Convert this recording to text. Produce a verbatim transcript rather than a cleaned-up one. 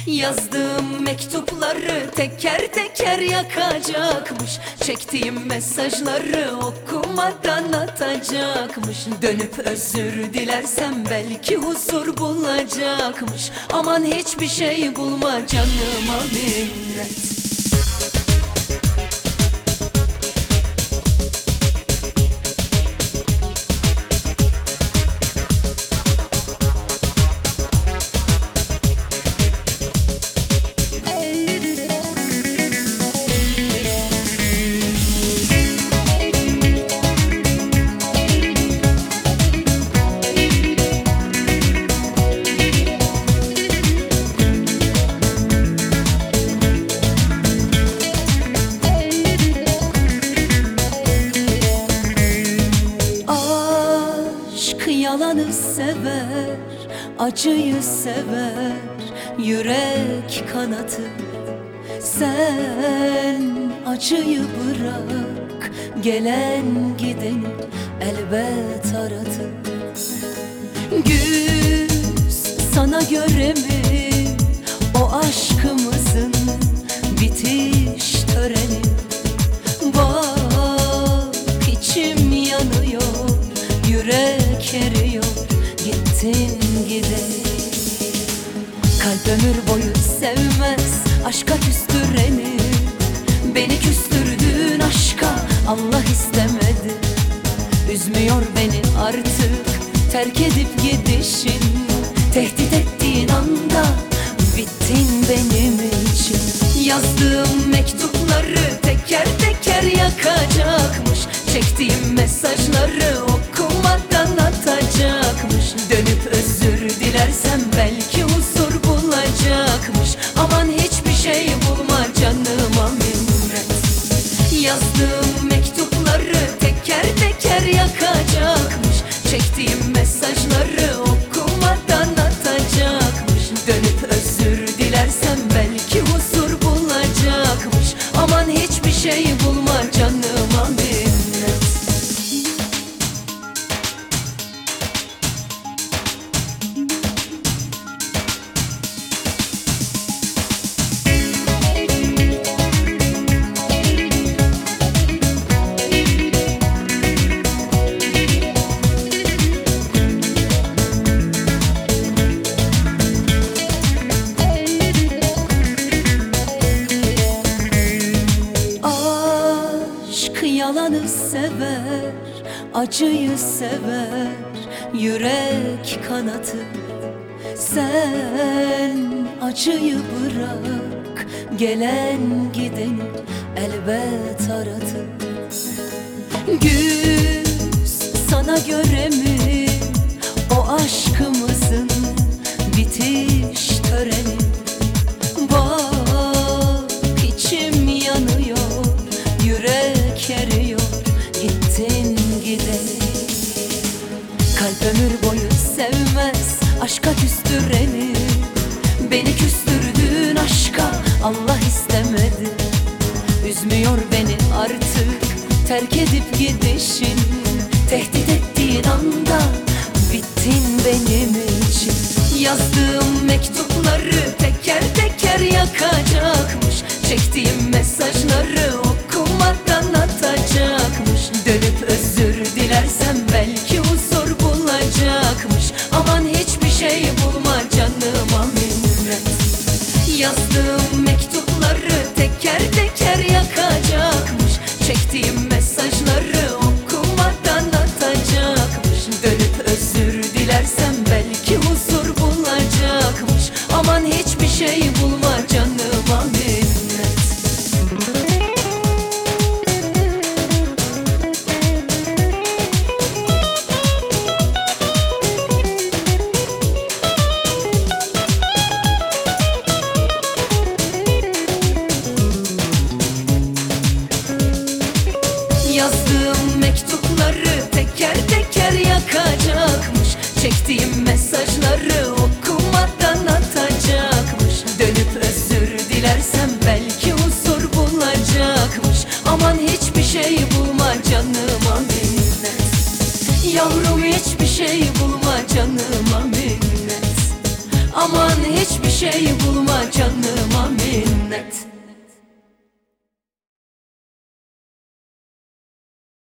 Yazdığım mektupları teker teker yakacakmış. Çektiğim mesajları okumadan atacakmış. Dönüp özür dilersem belki huzur bulacakmış. Aman hiçbir şey bulma canıma minnet. Yalanı sever, acıyı sever, yürek kanatır. Sen acıyı bırak, gelen gideni elbet aratır. Güz sana göre mi o aşkımızın bitiş töreni? Bak içim yanıyor, yürek eriyor, gittin gideni. Kalp ömür boyu sevmez aşka küstüreni. Beni küstürdüğün aşka Allah istemedi. Üzmüyor beni artık terk edip gidişin. Tehdit ettiğin anda bittin benim için. Yazdığım mektupları teker teker yakacakmış. Çektiğim mesajları okumadan atacakmış. Dönüp özür dilersem belki huzur bulacakmış. Aman hiçbir şey bulma canıma minnet. Yazdığım mektupları teker teker yakacakmış. Çektiğim mesajları okumadan atacakmış. Dönüp özür dilersem belki huzur bulacakmış. Aman hiçbir şey bulma canıma minnet. Yalanı sever, acıyı sever, yürek kanatır. Sen acıyı bırak, gelen gideni elbet aratır. Güz sana göre mi o aşkımızın bitiş töreni? Bak içim yanıyor, yürek eriyor, gittin gideni. Kalp ömür boyu sevmez aşka küstüreni. Beni küstürdüğün aşka Allah istemedi. Üzmüyor beni artık terk edip gidişin. Tehdit ettiğin anda bittin benim için. Yazdığım mektupları teker teker yakacakmış. Çektiğim mesajları okumadan atacakmış. Dönüp özür dilersem belki huzur bulacakmış. Aman hiçbir şey bulma canıma minnet. Yazdığım mektupları teker teker yakacakmış. Çektiğim mesajları okumadan atacakmış. Dönüp özür dilersem belki huzur bulacakmış. Aman hiçbir şey bulma canıma minnet. Yazdığım mektupları teker teker yakacakmış. Çektiğim mesajları okumadan atacakmış. Dönüp şey bulma canım